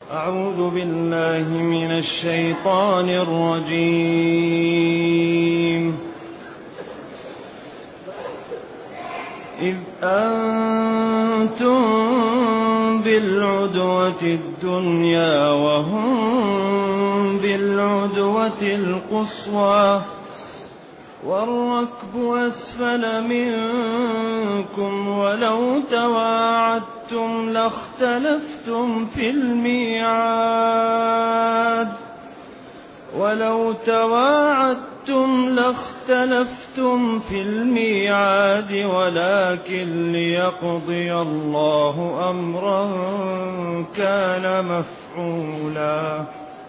أعوذ بالله من الشيطان الرجيم. إذ أنتم بالعدوة الدنيا وهم بالعدوة القصوى والركب أسفل منكم ولو تواعدتم لاختلفتم في الميعاد ولكن ليقضي الله أمرا كان مفعولا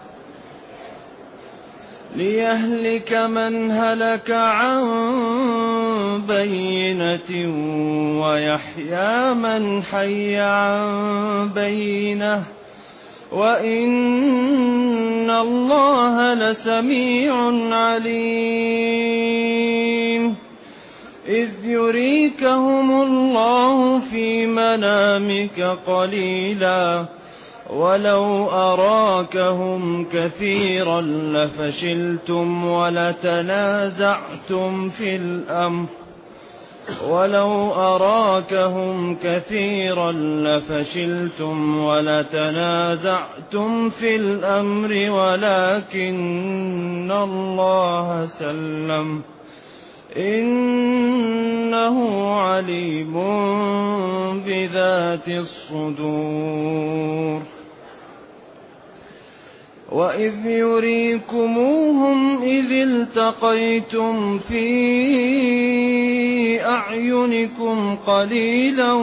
ليهلك من هلك عن بينة ويحيى من حي عن بينة وإن الله لسميع عليم. إذ يريكهم الله في منامك قليلا ولو أراكهم كثيرا لفشلتم ولتنازعتم في الأمر ولكن الله سلم إنه عليم بذات الصدور. وإذ يريكموهم إذ التقيتم في أعينكم قليلا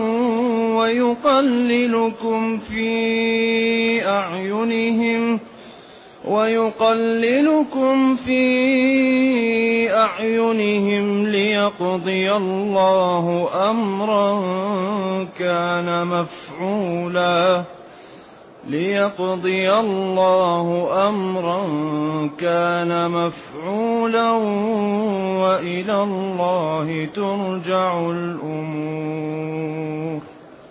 ويقللكم في أعينهم ليقضي الله أمرا كان مفعولا وإلى الله ترجع الأمور.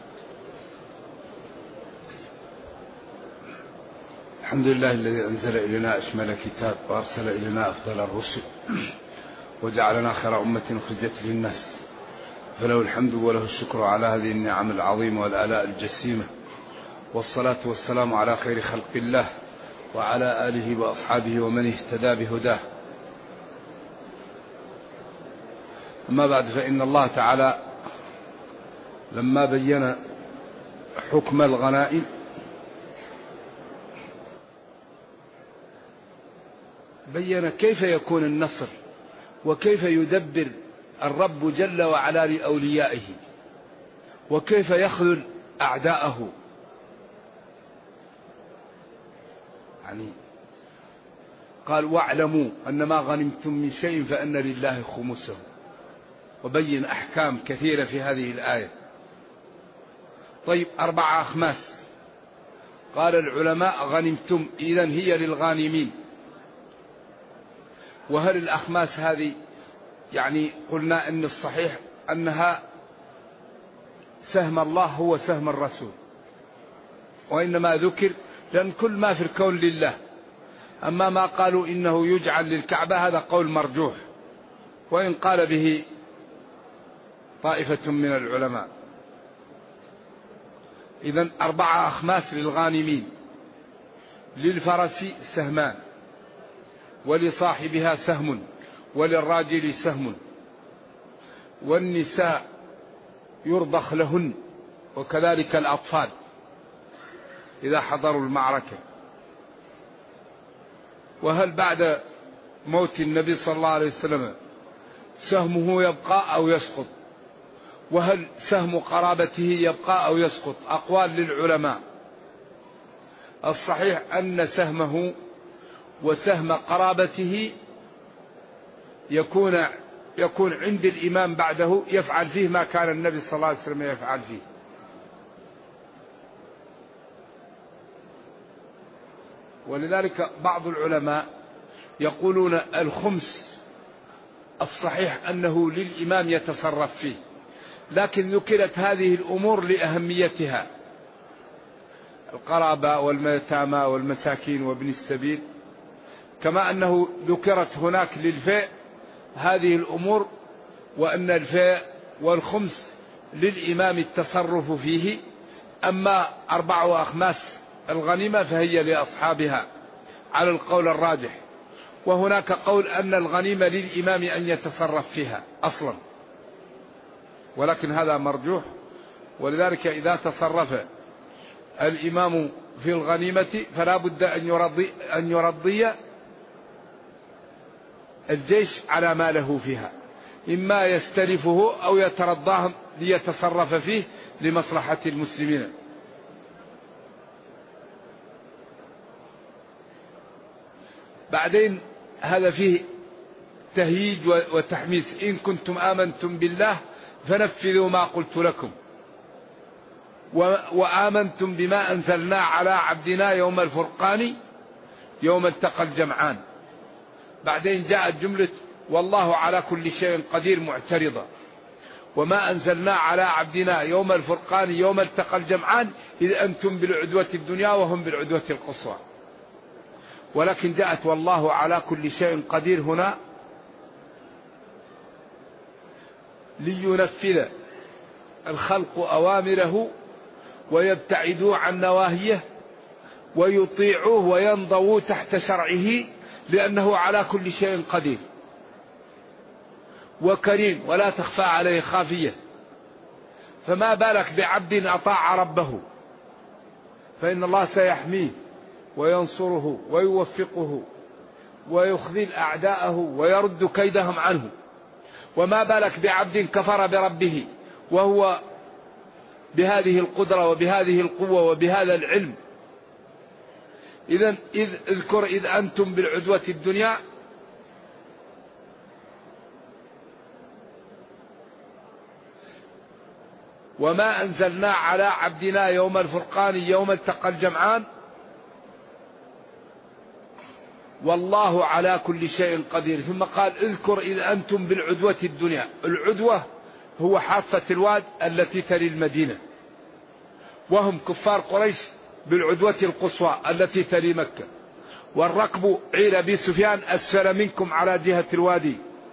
الحمد لله الذي أنزل إلينا أشمل كتاب وأرسل إلينا أفضل الرسل وجعلنا خير أمة أخرجت للناس، فله الحمد وله الشكر على هذه النعم العظيمة والآلاء الجسيمة، والصلاة والسلام على خير خلق الله وعلى آله وأصحابه ومن اهتدى بهداه. أما بعد، فإن الله تعالى لما بين حكم الغنائم بين كيف يكون النصر وكيف يدبر الرب جل وعلا لأوليائه وكيف يخذل أعداءه. يعني قال واعلموا أن ما غنمتم من شيء فأن لله خمسه، وبين أحكام كثيرة في هذه الآية. طيب، 4 أخماس قال العلماء غنمتم، إذن هي للغانمين. وهل الأخماس هذه يعني قلنا أن الصحيح أنها سهم الله هو سهم الرسول، وإنما ذكر لأن كل ما في الكون لله. أما ما قالوا إنه يجعل للكعبة هذا قول مرجوح، وإن قال به طائفة من العلماء. إذن 4 أخماس للغانمين: للفرس سهمان، ولصاحبها سهم، وللراجل سهم، والنساء يرضخ لهن، وكذلك الأطفال إذا حضروا المعركة. وهل بعد موت النبي صلى الله عليه وسلم سهمه يبقى أو يسقط؟ وهل سهم قرابته يبقى أو يسقط؟ أقوال للعلماء. الصحيح أن سهمه وسهم قرابته يكون عند الإمام بعده، يفعل فيه ما كان النبي صلى الله عليه وسلم يفعل فيه. ولذلك بعض العلماء يقولون الخمس الصحيح أنه للإمام يتصرف فيه، لكن ذكرت هذه الأمور لأهميتها. القرابة واليتامى والمساكين وابن السبيل، كما أنه ذكرت هناك للفيء هذه الأمور، وأن الفيء والخمس للإمام التصرف فيه، أما 4 أخماس الغنيمة فهي لأصحابها على القول الراجح. وهناك قول أن الغنيمة للإمام أن يتصرف فيها أصلا، ولكن هذا مرجوح. ولذلك إذا تصرف الإمام في الغنيمة فلا بد أن يرضي الجيش على ما له فيها، إما يستلفه أو يترضاهم ليتصرف فيه لمصلحة المسلمين. بعدين هذا فيه تهييج وتحميس: إن كنتم آمنتم بالله فنفذوا ما قلت لكم وآمنتم بما أنزلنا على عبدنا يوم الفرقان يوم التقى الجمعان. بعدين جاءت جملة والله على كل شيء قدير معترضة: وما أنزلنا على عبدنا يوم الفرقان يوم التقى الجمعان إذ أنتم بالعدوة الدنيا وهم بالعدوة القصوى. ولكن جاءت والله على كل شيء قدير هنا لينفذ الخلق أوامره ويبتعدوا عن نواهيه ويطيعوه وينضووا تحت شرعه، لأنه على كل شيء قدير وكريم ولا تخفى عليه خافية. فما بالك بعبد أطاع ربه فإن الله سيحميه وينصره ويوفقه ويخذل أعداءه ويرد كيدهم عنه. وما بالك بعبد كفر بربه وهو بهذه القدرة وبهذه القوة وبهذا العلم. اذكر إذ أنتم بالعدوة الدنيا وما أنزلنا على عبدنا يوم الفرقان يوم التقى الجمعان والله على كل شيء قدير. ثم قال اذكر إذ أنتم بالعدوة الدنيا. العدوة هو حافة الواد التي تلي المدينة، وهم كفار قريش بالعدوة القصوى التي تلي مكة. والركب عير أبي سفيان أسفل منكم على جهة الوادي.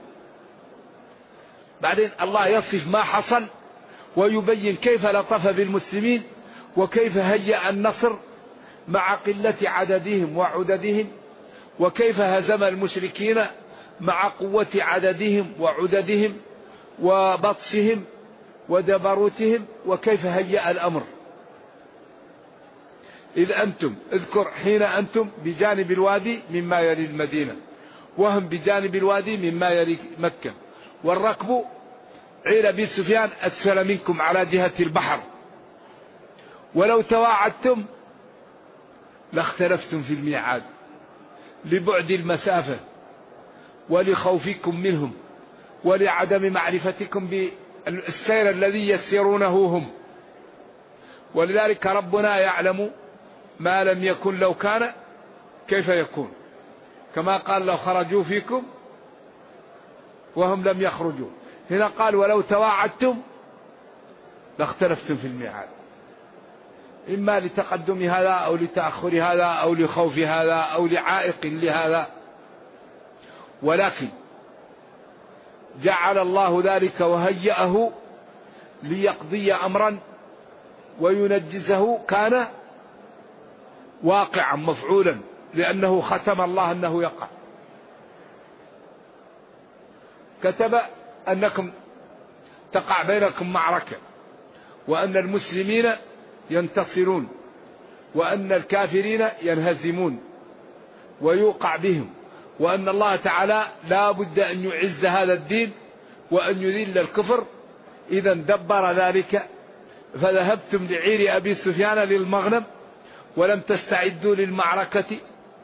بعدين الله يصف ما حصل ويبين كيف لطف بالمسلمين وكيف هيأ النصر مع قلة عددهم وعددهم، وكيف هزم المشركين مع قوة عددهم وعددهم وبطشهم ودبروتهم، وكيف هيأ الأمر. إذ أنتم اذكر حين أنتم بجانب الوادي مما يلي المدينة وهم بجانب الوادي مما يلي مكة. والركب عير أبي سفيان أسفل منكم على جهة البحر. ولو تواعدتم لاختلفتم في الميعاد لبعد المسافة ولخوفكم منهم ولعدم معرفتكم بالسير الذي يسيرونه هم. ولذلك ربنا يعلم ما لم يكن لو كان كيف يكون، كما قال لو خرجوا فيكم وهم لم يخرجوا. هنا قال ولو تواعدتم لاختلفتم في الميعاد، إما لتقدم هذا أو لتأخر هذا أو لخوف هذا أو لعائق لهذا. ولكن جعل الله ذلك وهيأه ليقضي أمرا وينجزه كان واقعا مفعولا، لأنه ختم الله أنه يقع. كتب أنكم تقع بينكم معركة، وأن المسلمين ينتصرون وأن الكافرين ينهزمون ويوقع بهم، وأن الله تعالى لا بد أن يعز هذا الدين وأن يذل الكفر. إذا دبر ذلك، فذهبتم لعير أبي سفيان للمغنم ولم تستعدوا للمعركة.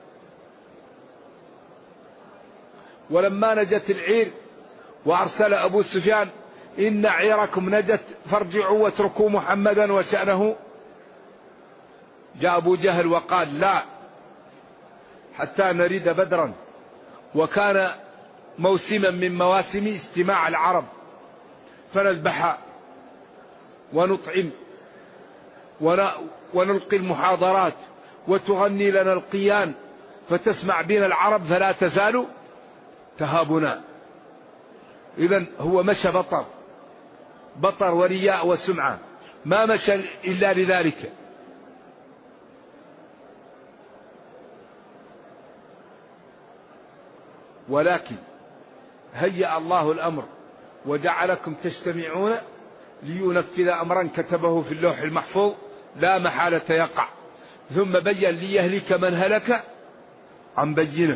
ولما نجت العير وأرسل أبو سفيان إن عيركم نجت فارجعوا واتركوا محمدا وشأنه، جاء أبو جهل وقال لا حتى نريد بدرا. وكان موسما من مواسم استماع العرب، فنذبح ونطعم ونلقي المحاضرات وتغني لنا القيان فتسمع بنا العرب فلا تزال تهابنا. إذن هو مشى بطر ورياء وسمعة، ما مشى إلا لذلك. ولكن هيأ الله الأمر وجعلكم تجتمعون لينفذ أمرا كتبه في اللوح المحفوظ لا محالة يقع، ثم بين ليهلك من هلك عن بينه.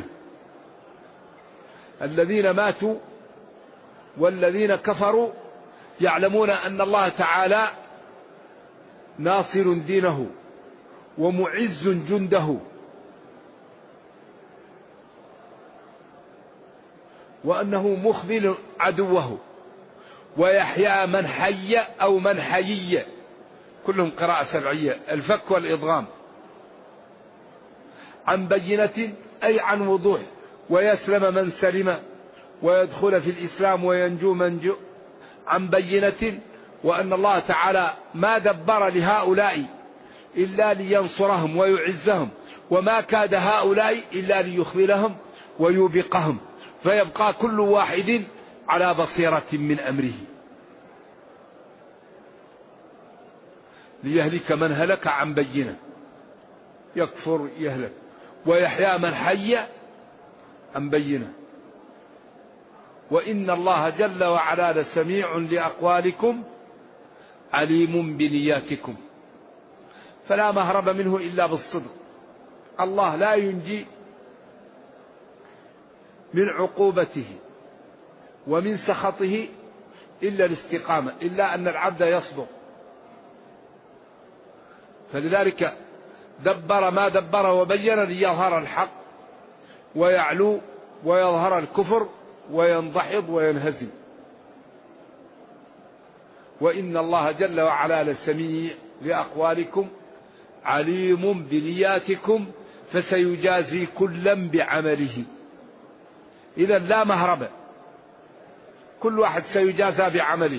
الذين ماتوا والذين كفروا يعلمون أن الله تعالى ناصر دينه ومعز جنده، وأنه مخذل عدوه، ويحيى من حي أو من حيي، كلهم قراءة سبعية، الفك والإضغام. عن بينة أي عن وضوح، ويسلم من سلم، ويدخل في الإسلام وينجو من جو. عن بينة، وأن الله تعالى ما دبر لهؤلاء إلا لينصرهم ويعزهم، وما كاد هؤلاء إلا ليخذلهم ويوبقهم، فيبقى كل واحد على بصيرة من أمره. ليهلك من هلك عن بينة، يكفر يهلك، ويحيى من حي عن بينة. وإن الله جل وعلا لسميع لأقوالكم عليم بنياتكم، فلا مهرب منه إلا بالصدق. الله لا ينجي من عقوبته ومن سخطه إلا الاستقامة، إلا أن العبد يصدق. فلذلك دبر ما دبر وبين ليظهر الحق ويعلو ويظهر الكفر وينضحض وينهزم. وإن الله جل وعلا لسميع لأقوالكم عليم بنياتكم فسيجازي كلا بعمله. إذا لا مهرب، كل واحد سيجازى بعمله،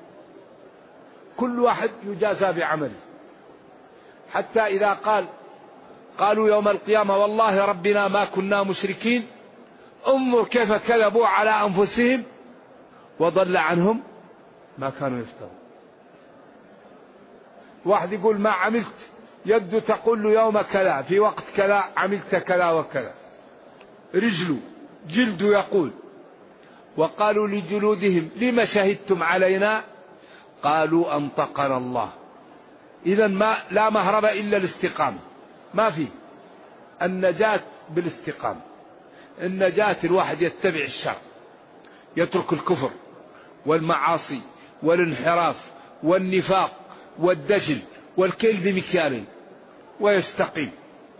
كل واحد يجازى بعمله. حتى إذا قالوا يوم القيامة والله ربنا ما كنا مشركين، انظر كيف كذبوا على أنفسهم وضل عنهم ما كانوا يفترون. واحد يقول ما عملت، يد تقول له يوم كذا في وقت كذا عملت كذا وكذا، رجله جلد يقول. وقالوا لجلودهم لما شهدتم علينا، قالوا أنطقنا الله. إذا لا مهرب إلا الاستقامة، ما في النجاة بالاستقامة. النجاة الواحد يتبع الشر، يترك الكفر والمعاصي والانحراف والنفاق والدجل والكيل بمكيال ويستقيم،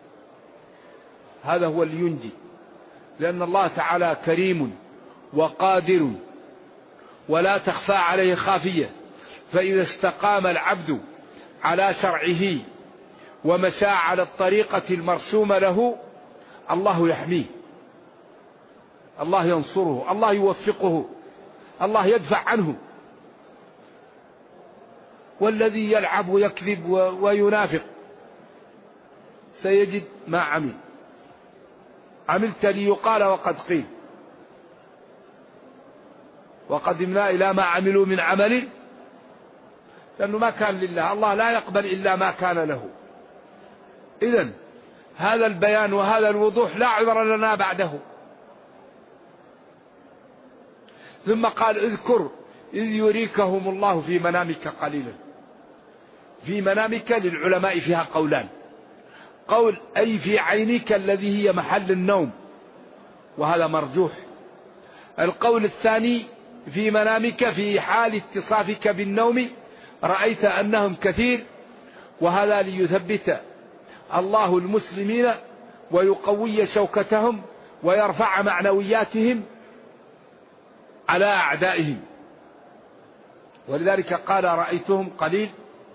هذا هو اللي ينجي. لأن الله تعالى كريم وقادر ولا تخفى عليه خافية، فإذا استقام العبد على شرعه ومشى على الطريقة المرسومة له، الله يحميه، الله ينصره، الله يوفقه، الله يدفع عنه. والذي يلعب ويكذب وينافق سيجد ما عمل. عملت ليقال وقد قيل، وقدمنا إلى ما عملوا من عمل، لأنه ما كان لله، الله لا يقبل إلا ما كان له. إذن هذا البيان وهذا الوضوح لا عذر لنا بعده. ثم قال اذكر إذ يريكهم الله في منامك قليلا. في منامك للعلماء فيها قولان، قول أي في عينك الذي هي محل النوم، وهذا مرجوح. القول الثاني في منامك في حال اتصافك بالنوم رأيت أنهم كثير، وهذا ليثبت الله المسلمين ويقوي شوكتهم ويرفع معنوياتهم على أعدائهم. ولذلك قال رأيتهم قليل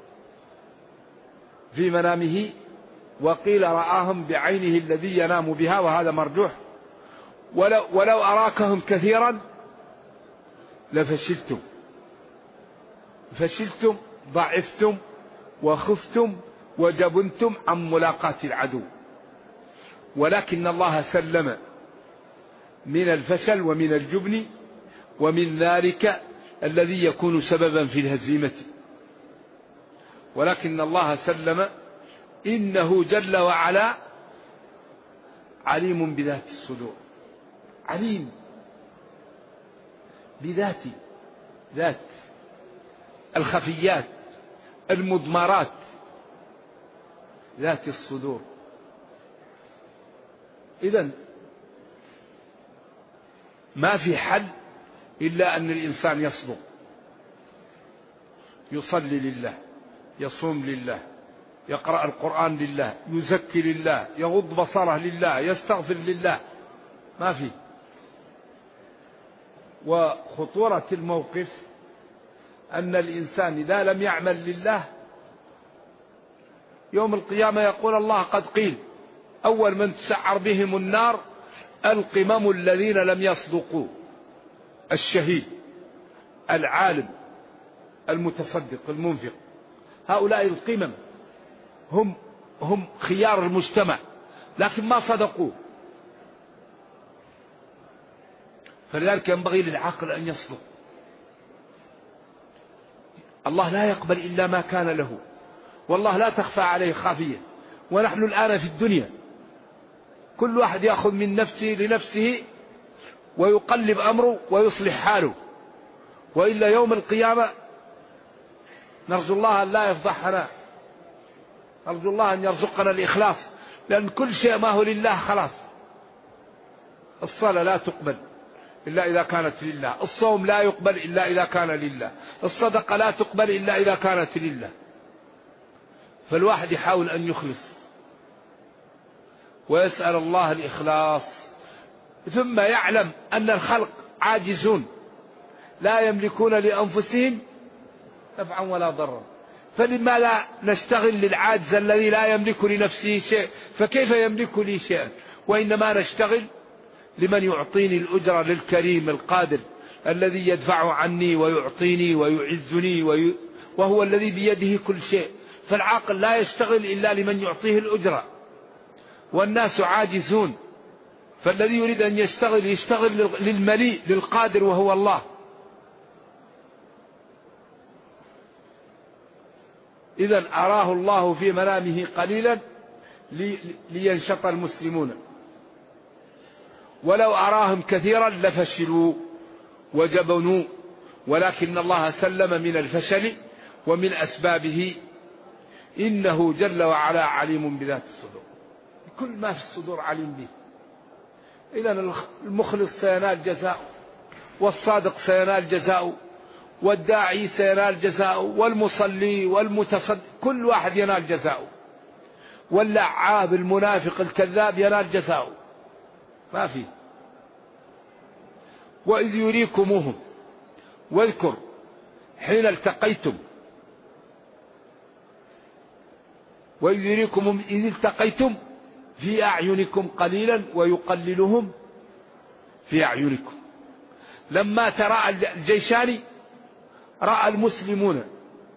في منامه، وقيل رآهم بعينه الذي ينام بها، وهذا مرجوح. ولو أراكهم كثيرا لفشلتم، فشلتم، ضعفتم، وخفتم وجبنتم عن ملاقاة العدو، ولكن الله سلم من الفشل ومن الجبن ومن ذلك الذي يكون سببا في الهزيمة، ولكن الله سلم. إنه جل وعلا عليم بذات الصدور، عليم بذات الخفيات المضمرات، ذات الصدور. إذن ما في حل إلا أن الإنسان يصدق، يصلي لله، يصوم لله، يقرأ القرآن لله، يزكي لله، يغض بصره لله، يستغفر لله، ما في. وخطورة الموقف أن الإنسان إذا لم يعمل لله يوم القيامة يقول الله قد قيل أول من تسعر بهم النار القمم الذين لم يصدقوا، الشهيد، العالم، المتصدق، المنفق، هؤلاء القمم هم خيار المجتمع، لكن ما صدقوا. فلذلك ينبغي للعاقل أن يصدق. الله لا يقبل إلا ما كان له، والله لا تخفى عليه خافية. ونحن الآن في الدنيا كل واحد يأخذ من نفسه لنفسه ويقلب أمره ويصلح حاله، وإلا يوم القيامة نرجو الله أن لا يفضحنا، نرجو الله أن يرزقنا الإخلاص، لأن كل شيء ما هو لله خلاص. الصلاة لا تقبل إلا إذا كانت لله، الصوم لا يقبل إلا إذا كان لله، الصدقة لا تقبل إلا إذا كانت لله. فالواحد يحاول أن يخلص ويسأل الله الإخلاص، ثم يعلم أن الخلق عاجزون لا يملكون لأنفسهم نفعا ولا ضرا، فلما لا نشتغل للعاجز الذي لا يملك لنفسه شيء، فكيف يملك لي شيئا؟ وإنما نشتغل لمن يعطيني الأجر، للكريم القادر الذي يدفع عني ويعطيني ويعزني وهو الذي بيده كل شيء. فالعاقل لا يشتغل إلا لمن يعطيه الأجر، والناس عاجزون، فالذي يريد أن يشتغل للمليء للقادر وهو الله. إذن أراه الله في منامه قليلا لينشط المسلمون، ولو أراهم كثيرا لفشلوا وجبنوا، ولكن الله سلم من الفشل ومن أسبابه. إنه جل وعلا عليم بذات الصدور، كل ما في الصدور عليم به. إذن المخلص سينال جزاء، والصادق سينال جزاء، والداعي سينال جزاء، والمصلي والمتصدق كل واحد ينال جزاء، واللعاب المنافق الكذاب ينال جزاء، ما في. وإذ يريكموهم، واذكر حين التقيتم، وإذ يريكمهم إذ التقيتم في أعينكم قليلا ويقللهم في أعينكم. لما تراءى الجيشان رأى المسلمون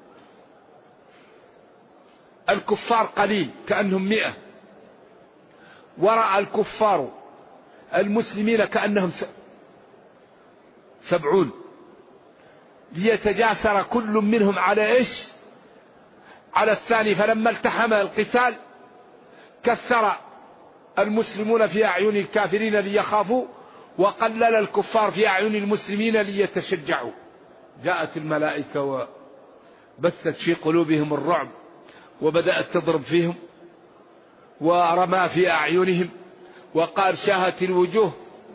الكفار قليل كأنهم 100، ورأى الكفار المسلمين كأنهم 70، ليتجاسر كل منهم على إيش؟ على الثاني. فلما التحم القتال كثر المسلمون في أعين الكافرين ليخافوا، وقلل الكفار في أعين المسلمين ليتشجعوا. جاءت الملائكة وبثت في قلوبهم الرعب، وبدأت تضرب فيهم، ورمى في أعينهم، وقال شاهت الوجوه،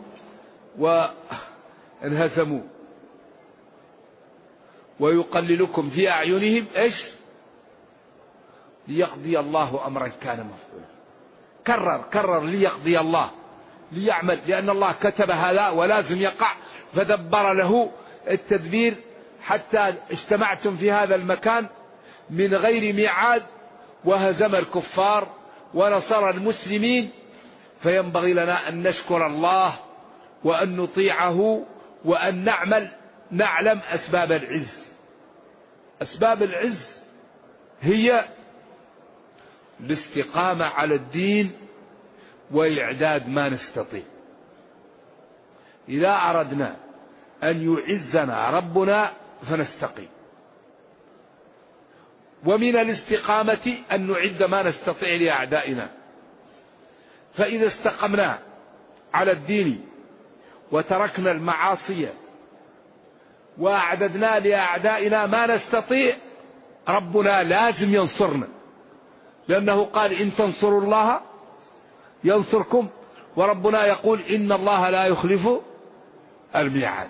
وانهزموا. ويقللكم في أعينهم إيش؟ ليقضي الله أمرا كان مفعولا. كرر ليقضي الله، ليعمل، لأن الله كتب هذا ولازم يقع، فدبر له التدبير حتى اجتمعتم في هذا المكان من غير ميعاد، وهزم الكفار ونصر المسلمين. فينبغي لنا أن نشكر الله وأن نطيعه وأن نعلم أسباب العز. أسباب العز هي الاستقامة على الدين وإعداد ما نستطيع. إذا أردنا أن يعزنا ربنا فنستقيم، ومن الاستقامة أن نعد ما نستطيع لأعدائنا. فإذا استقمنا على الدين وتركنا المعاصي وأعددنا لأعدائنا ما نستطيع، ربنا لازم ينصرنا، لأنه قال إن تنصروا الله ينصركم، وربنا يقول إن الله لا يخلف الميعاد.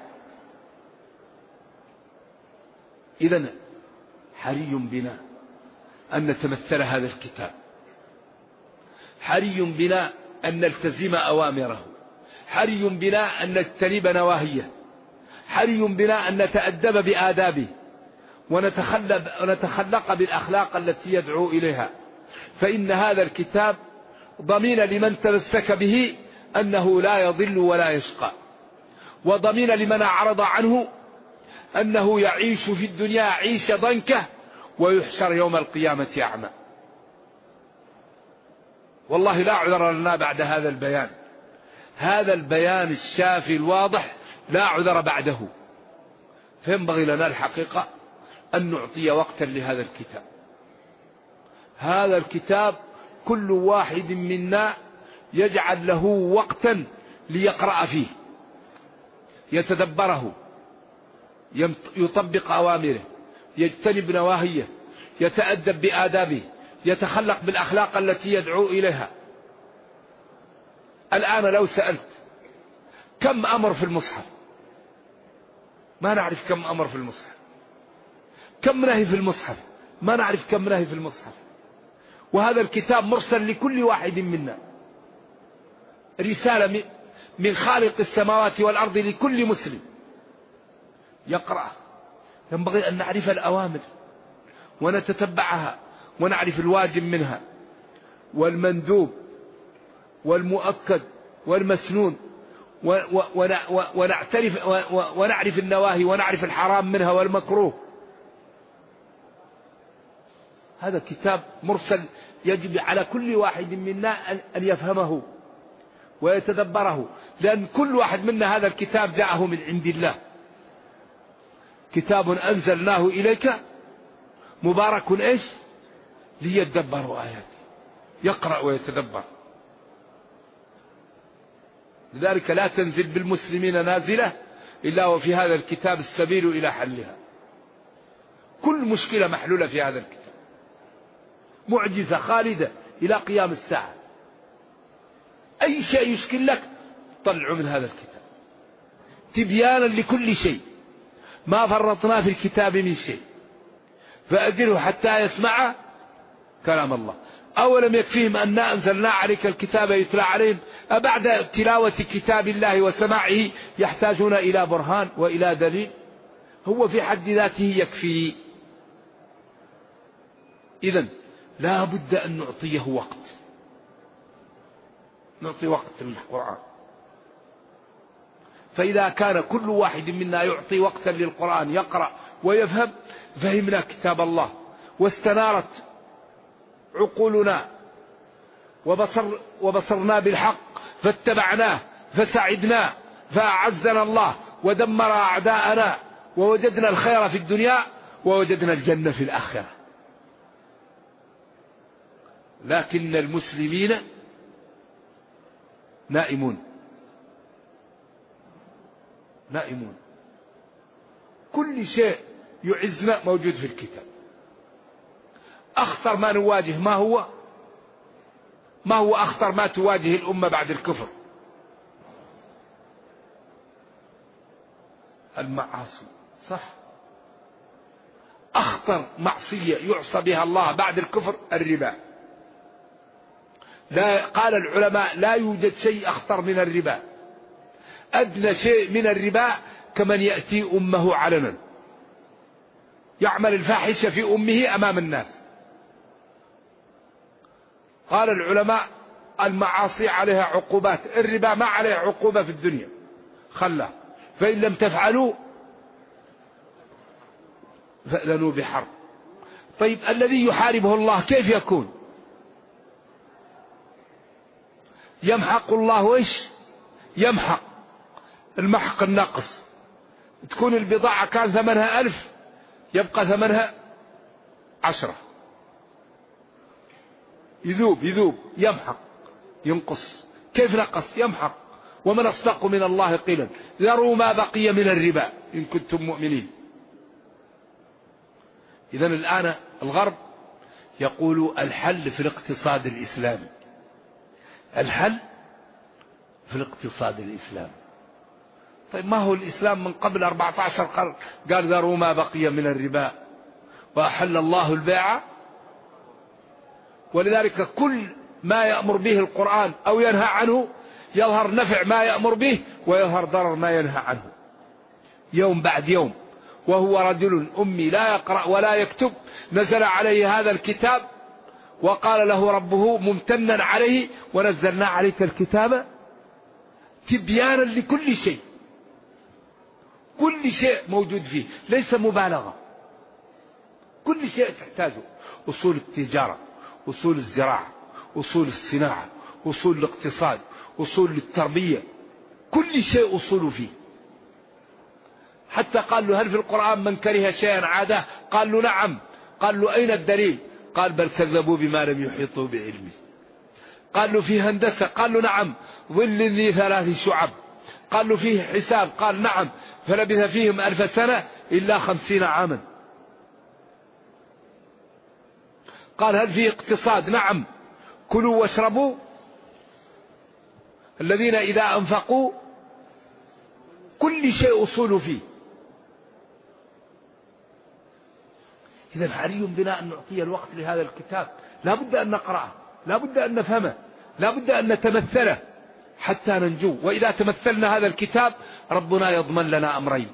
إذن حري بنا أن نتمثل هذا الكتاب، حري بنا أن نلتزم أوامره، حري بنا أن نجتنب نواهيه، حري بنا أن نتأدب بآدابه ونتخلق بالأخلاق التي يدعو إليها. فإن هذا الكتاب ضمين لمن تمسك به أنه لا يضل ولا يشقى، وضمين لمن أعرض عنه أنه يعيش في الدنيا عيشة ضنكة ويحشر يوم القيامة أعمى. والله لا عذر لنا بعد هذا البيان، هذا البيان الشافي الواضح لا عذر بعده. فينبغي لنا الحقيقة أن نعطي وقتا لهذا الكتاب. هذا الكتاب كل واحد منا يجعل له وقتا ليقرأ فيه، يتدبره، يطبق أوامره، يجتنب نواهيه، يتأدب بآدابه، يتخلق بالأخلاق التي يدعو إليها. الآن لو سألت كم أمر في المصحف، ما نعرف كم أمر في المصحف. كم نهي في المصحف، ما نعرف كم نهي في المصحف. وهذا الكتاب مرسل لكل واحد منا، رسالة من خالق السماوات والأرض لكل مسلم يقرأ. ينبغي أن نعرف الأوامر ونتتبعها، ونعرف الواجب منها والمندوب والمؤكد والمسنون، ونعرف النواهي، ونعرف الحرام منها والمكروه. هذا كتاب مرسل يجب على كل واحد منا أن يفهمه ويتدبره، لأن كل واحد منا هذا الكتاب جاءه من عند الله. كتاب أنزلناه إليك مبارك إيش؟ ليدبروا آياته، يقرأ ويتدبر. لذلك لا تنزل بالمسلمين نازلة إلا وفي هذا الكتاب السبيل إلى حلها. كل مشكلة محلولة في هذا الكتاب، معجزة خالدة إلى قيام الساعة. أي شيء يشكل لك طلعوا من هذا الكتاب، تبيانا لكل شيء، ما فرطنا في الكتاب من شيء. فأجره حتى يسمع كلام الله. أولم يكفيهم أن أنزلنا عليك الكتاب يتلى عليهم؟ أبعد تلاوة كتاب الله وسماعه يحتاجون إلى برهان وإلى دليل؟ هو في حد ذاته يكفي. إذن لا بد أن نعطيه وقت، نعطي وقت للقرآن. فإذا كان كل واحد منا يعطي وقتا للقرآن يقرأ ويفهم، فهمنا كتاب الله واستنارت عقولنا وبصرنا بالحق فاتبعناه فسعدنا فأعزنا الله ودمر أعداءنا، ووجدنا الخير في الدنيا ووجدنا الجنة في الآخرة. لكن المسلمين نائمون، كل شيء يعزنا موجود في الكتاب. أخطر ما نواجه ما هو أخطر ما تواجه الأمة بعد الكفر؟ المعاصي. صح، أخطر معصية يعصى بها الله بعد الكفر الربا. لا، قال العلماء لا يوجد شيء أخطر من الربا. أدنى شيء من الربا كمن يأتي أمه علنا يعمل الفاحشة في أمه أمام الناس. قال العلماء المعاصي عليها عقوبات، الربا ما عليه عقوبة في الدنيا، خلاه. فإن لم تفعلوا فأذنوا بحرب. طيب الذي يحاربه الله كيف يكون؟ يمحق الله إيش؟ يمحق المحق النقص. تكون البضاعة كان ثمنها 1000 يبقى ثمنها 10. يذوب يمحق ينقص. كيف نقص؟ يمحق. ومن أصدق من الله قيلا ذروا ما بقي من الربا إن كنتم مؤمنين. إذن الآن الغرب يقول الحل في الاقتصاد الإسلامي، الحل في الاقتصاد الإسلامي. طيب ما هو الإسلام من قبل 14 قرن قال ذروا ما بقي من الربا وأحل الله البيع. ولذلك كل ما يأمر به القرآن أو ينهى عنه يظهر نفع ما يأمر به ويظهر ضرر ما ينهى عنه يوم بعد يوم. وهو رجل أمي لا يقرأ ولا يكتب نزل عليه هذا الكتاب وقال له ربه ممتنا عليه ونزلنا عليك الكتاب تبيانا لكل شيء. كل شيء موجود فيه ليس مبالغة. كل شيء تحتاجه، أصول التجارة، أصول الزراعة، أصول الصناعة، أصول الاقتصاد، أصول التربية، كل شيء أصول فيه. حتى قال له هل في القرآن من كره شيئا عاده؟ قال له نعم. قال له أين الدليل؟ قال بل كذبوا بما لم يحيطوا بعلمه. قال له فيه هندسة؟ قال له نعم. ظل ذي 3 شعب. قال له فيه حساب؟ قال نعم. فلبث فيهم 1000 سنة إلا 50 عاما. قال هل فيه اقتصاد؟ نعم. كلوا واشربوا الذين إذا أنفقوا، كل شيء أصول فيه. إذن حري بنا أن نعطي الوقت لهذا الكتاب. لا بد أن نقرأه، لا بد أن نفهمه، لا بد أن نتمثله حتى ننجو. وإذا تمثلنا هذا الكتاب ربنا يضمن لنا أمرين: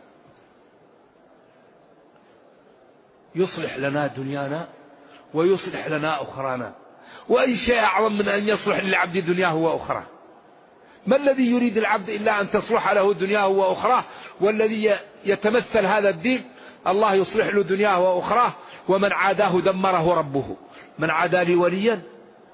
يصلح لنا دنيانا ويصلح لنا أخرانا. وأي شيء أعظم من أن يصلح للعبد دنياه وأخراه؟ ما الذي يريد العبد إلا أن تصلح له دنياه وأخراه؟ والذي يتمثل هذا الدين الله يصلح له دنياه وأخراه. ومن عاداه دمره ربه. من عادى لي وليا.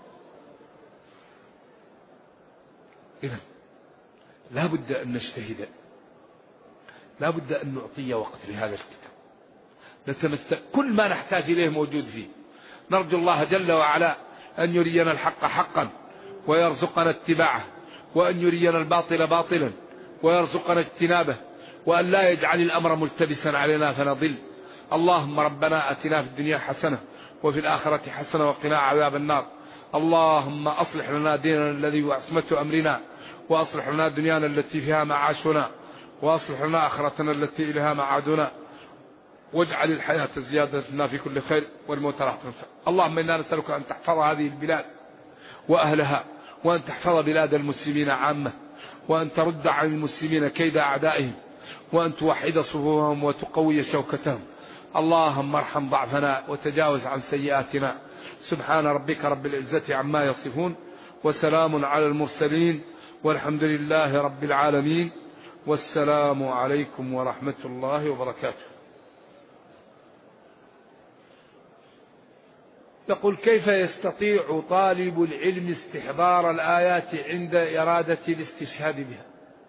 إذن لا بد أن نجتهد، لا بد أن نعطي وقت لهذا الكتاب، نتمثل كل ما نحتاج إليه موجود فيه. نرجو الله جل وعلا أن يرينا الحق حقا ويرزقنا اتباعه، وأن يرينا الباطل باطلا ويرزقنا اجتنابه، وأن لا يجعل الأمر ملتبسا علينا فنضل. اللهم ربنا أتنا في الدنيا حسنة وفي الآخرة حسنة وقنا عذاب النار. اللهم أصلح لنا ديننا الذي هو عصمة أمرنا، وأصلح لنا دنيانا التي فيها معاشنا، وأصلح لنا آخرتنا التي إليها معادنا، واجعل الحياة زيادة لنا في كل خير والموت راحة. اللهم إنا نسألك أن تحفظ هذه البلاد وأهلها، وأن تحفظ بلاد المسلمين عامة، وأن ترد عن المسلمين كيد أعدائهم، وأن توحد صفوفهم وتقوي شوكتهم. اللهم ارحم ضعفنا وتجاوز عن سيئاتنا. سبحان ربك رب العزة عما يصفون، وسلام على المرسلين، والحمد لله رب العالمين. والسلام عليكم ورحمة الله وبركاته. يقول كيف يستطيع طالب العلم استحضار الآيات عند إرادة الاستشهاد بها؟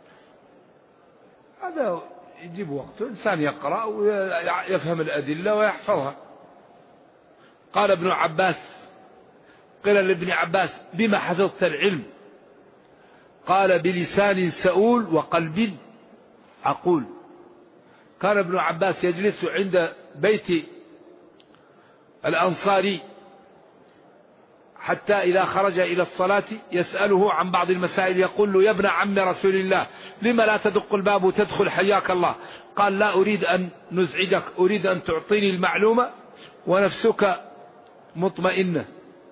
هذا يجيب وقته، إنسان يقرأ ويفهم الأدلة ويحفظها. قال ابن عباس، قيل لابن عباس بما حفظت العلم؟ قال بلسان سؤول وقلب عقول. كان ابن عباس يجلس عند بيت الأنصاري حتى إذا خرج إلى الصلاة يسأله عن بعض المسائل، يقول له يا ابن عم رسول الله لما لا تدق الباب وتدخل حياك الله؟ قال لا أريد أن نزعجك، أريد أن تعطيني المعلومة ونفسك مطمئنة.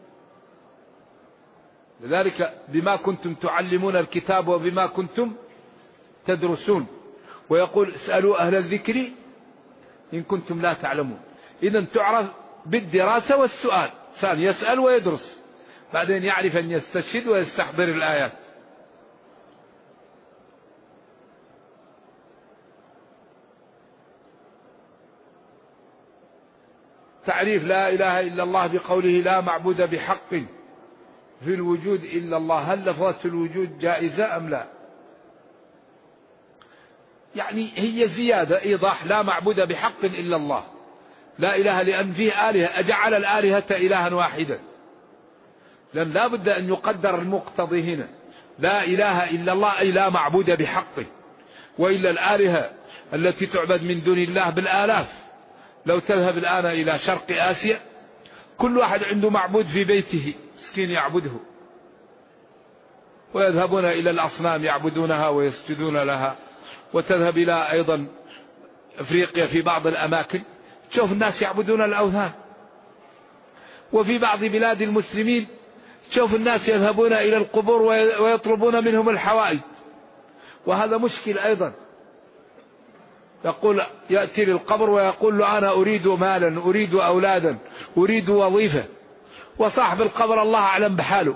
لذلك بما كنتم تعلمون الكتاب وبما كنتم تدرسون. ويقول اسألوا أهل الذكر إن كنتم لا تعلمون. إذن تعرف بالدراسة والسؤال، إنسان يسأل ويدرس، بعدين يعرف أن يستشهد ويستحضر الآيات. تعريف لا إله إلا الله بقوله لا معبود بحق في الوجود إلا الله، هل لفظة الوجود جائزة أم لا؟ يعني هي زيادة إيضاح لا معبود بحق إلا الله، لا إله لأن فيه آلهة، أجعل الآلهة إلها واحدا، لأن لا بد أن يقدر المقتضي هنا لا إله إلا الله أي لا معبود بحقه، وإلا الآلهة التي تعبد من دون الله بالآلاف. لو تذهب الآن إلى شرق آسيا كل واحد عنده معبود في بيته مسكين يعبده، ويذهبون إلى الأصنام يعبدونها ويسجدون لها. وتذهب إلى أيضا أفريقيا في بعض الأماكن تشوف الناس يعبدون الأوثان، وفي بعض بلاد المسلمين تشوف الناس يذهبون إلى القبور ويطلبون منهم الحوائج، وهذا مشكل أيضا. يقول يأتي للقبر ويقول له أنا أريد مالا، أريد أولادا، أريد وظيفة، وصاحب القبر الله أعلم بحاله.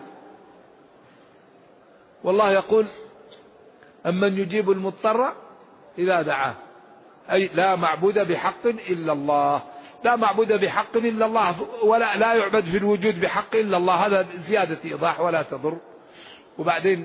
والله يقول أمن يجيب المضطر إذا دعاه، أي لا معبود بحق إلا الله، لا معبود بحق إلا الله، ولا لا يعبد في الوجود بحق إلا الله. هذا زيادة إيضاح ولا تضر. وبعدين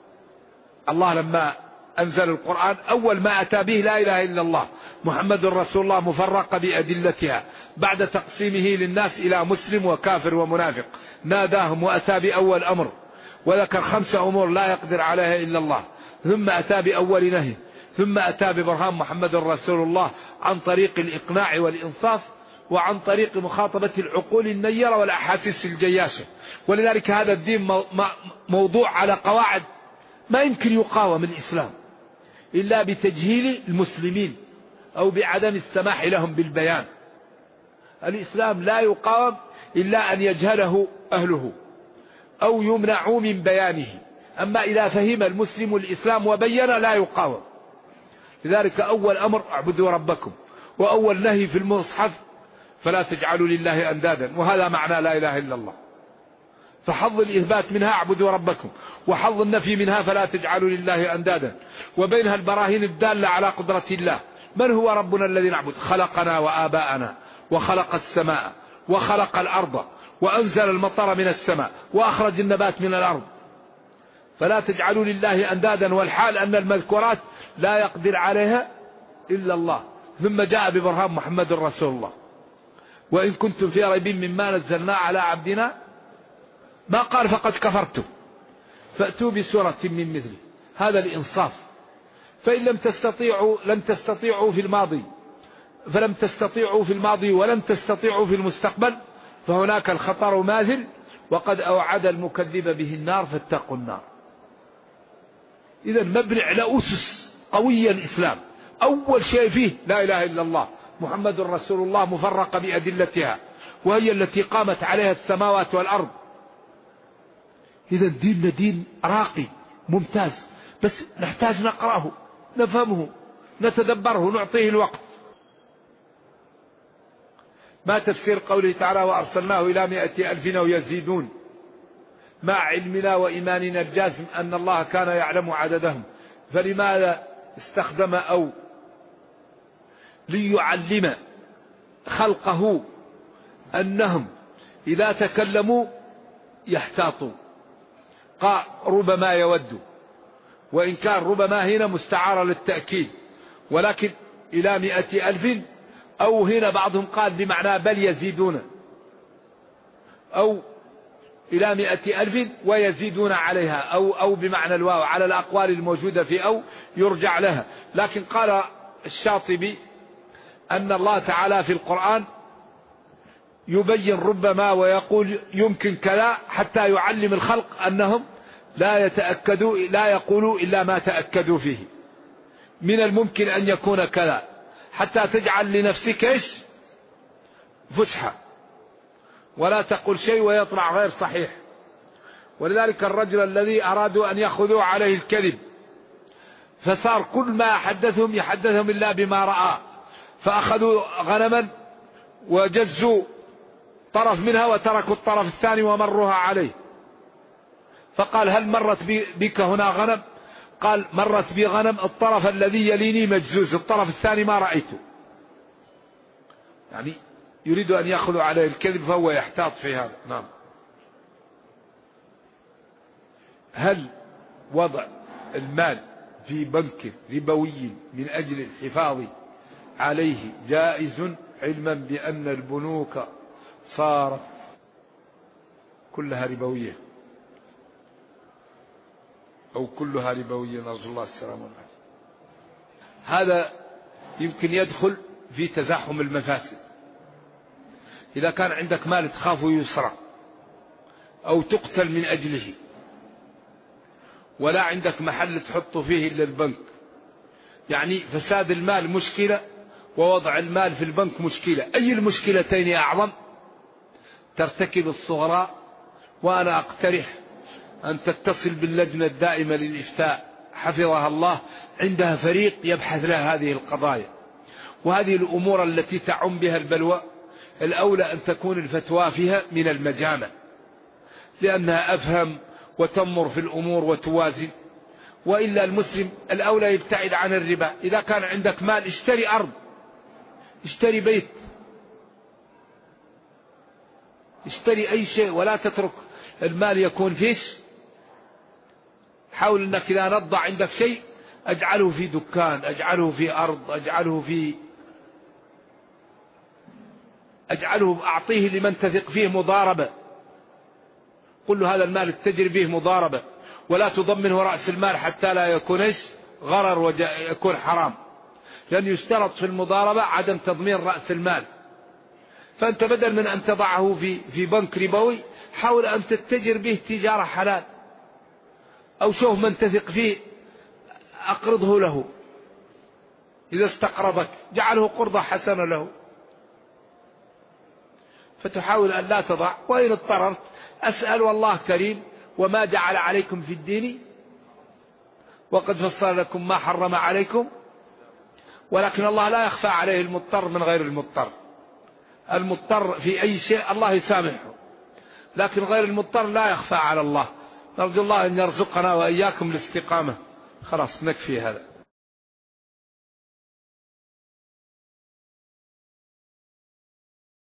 الله لما أنزل القرآن أول ما أتى به لا إله إلا الله محمد رسول الله مفرق بأدلتها بعد تقسيمه للناس إلى مسلم وكافر ومنافق، ناداهم وأتى بأول أمر وذكر 5 أمور لا يقدر عليها إلا الله، ثم أتى بأول نهي، ثم أتى ببرهان محمد رسول الله عن طريق الإقناع والإنصاف، وعن طريق مخاطبة العقول النيرة والأحاسيس الجياشة. ولذلك هذا الدين موضوع على قواعد ما يمكن يقاوم الإسلام إلا بتجهيل المسلمين أو بعدم السماح لهم بالبيان. الإسلام لا يقاوم إلا أن يجهله أهله أو يمنعوا من بيانه، أما إذا فهم المسلم الإسلام وبين لا يقاوم. لذلك أول أمر اعبدوا ربكم، وأول نهي في المصحف فلا تجعلوا لله أندادا، وهذا معنى لا إله إلا الله. فحظ الإثبات منها اعبدوا ربكم، وحظ النفي منها فلا تجعلوا لله أندادا، وبينها البراهين الدالة على قدرة الله. من هو ربنا الذي نعبد؟ خلقنا وآباءنا، وخلق السماء وخلق الأرض، وأنزل المطر من السماء، وأخرج النبات من الأرض. فلا تجعلوا لله أندادا، والحال أن المذكورات لا يقدر عليها إلا الله. ثم جاء ببرهان محمد رسول الله. وإن كنتم في ريب مما نزلنا على عبدنا، ما قال فقد كفرتم فأتوا بسورة من مثله، هذا الإنصاف. فإن لم تستطيعوا لن تستطيعوا في الماضي، فلم تستطيعوا في الماضي ولن تستطيعوا في المستقبل، فهناك الخطر ماثل، وقد أوعد المكذب به النار فاتقوا النار. إذا مبني على أسس قوية الإسلام، أول شيء فيه لا إله إلا الله محمد رسول الله مفرق بأدلتها، وهي التي قامت عليها السماوات والأرض. إذا ديننا دين راقي ممتاز، بس نحتاج نقرأه نفهمه نتدبره نعطيه الوقت. ما تفسير قوله تعالى وأرسلناه إلى 100,000 ويزيدون، مع علمنا وإيماننا الجازم أن الله كان يعلم عددهم؟ فلماذا استخدم أو؟ ليعلم خلقه أنهم إذا تكلموا يحتاطوا. قال ربما يود، وإن كان ربما هنا مستعارة للتأكيد، ولكن إلى 100,000، أو هنا بعضهم قال بمعنى بل يزيدون، أو إلى 100,000 ويزيدون عليها، أو بمعنى الواو على الأقوال الموجودة في أو يرجع لها. لكن قال الشاطبي أن الله تعالى في القرآن يبين ربما ويقول يمكن كذا حتى يعلم الخلق أنهم لا يقولوا إلا ما تأكدوا فيه. من الممكن أن يكون كذا، حتى تجعل لنفسك إيش فسحة، ولا تقول شيء ويطلع غير صحيح. ولذلك الرجل الذي أرادوا أن يأخذوا عليه الكذب، فصار كل ما يحدثهم إلا بما رأى، فأخذوا غنما وجزوا طرف منها وتركوا الطرف الثاني ومروها عليه. فقال هل مرت بك هنا غنم؟ قال مرت بي غنم، الطرف الذي يليني مجزوز، الطرف الثاني ما رأيته. يعني يريد أن يخلو عليه الكذب فهو يحتاط في هذا. نعم. هل وضع المال في بنك ربوي من أجل الحفاظ عليه جائز، علما بأن البنوك صارت كلها ربوية أو كلها ربوية، نرجو الله السلامة والعافية؟ هذا يمكن يدخل في تزاحم المفاسد. إذا كان عندك مال تخاف يسرق أو تقتل من أجله، ولا عندك محل تحط فيه إلا البنك، يعني فساد المال مشكلة ووضع المال في البنك مشكلة. أي المشكلتين أعظم؟ ترتكب الصغرى. وأنا أقترح أن تتصل باللجنة الدائمة للإفتاء حفظها الله، عندها فريق يبحث لها هذه القضايا وهذه الأمور التي تعم بها البلوى. الأولى أن تكون الفتوى فيها من المجامع، لأنها أفهم وتمر في الأمور وتوازن. وإلا المسلم الأولى يبتعد عن الربا. إذا كان عندك مال اشتري أرض، اشتري بيت، اشتري أي شيء، ولا تترك المال يكون فيش. حاول أنك إذا نضع عندك شيء أجعله في دكان، أجعله في أرض، أجعله أعطيه لمن تثق فيه مضاربة. قل له هذا المال تجري به مضاربة، ولا تضمنه رأس المال حتى لا يكون غرر ويكون حرام، لأن يشترط في المضاربة عدم تضمين رأس المال. فأنت بدل من أن تضعه في بنك ربوي، حاول أن تتجر به تجارة حلال، أو شوف من تثق فيه أقرضه له، إذا استقرضك جعله قرضة حسنة له. فتحاول أن لا تضع. وإن اضطررت أسأل، والله كريم، وما جعل عليكم في الدين وقد فصل لكم ما حرم عليكم، ولكن الله لا يخفى عليه المضطر من غير المضطر. المضطر في أي شيء الله يسامحه، لكن غير المضطر لا يخفى على الله. نرجو الله أن يرزقنا وإياكم الاستقامة. خلاص نكفي هذا.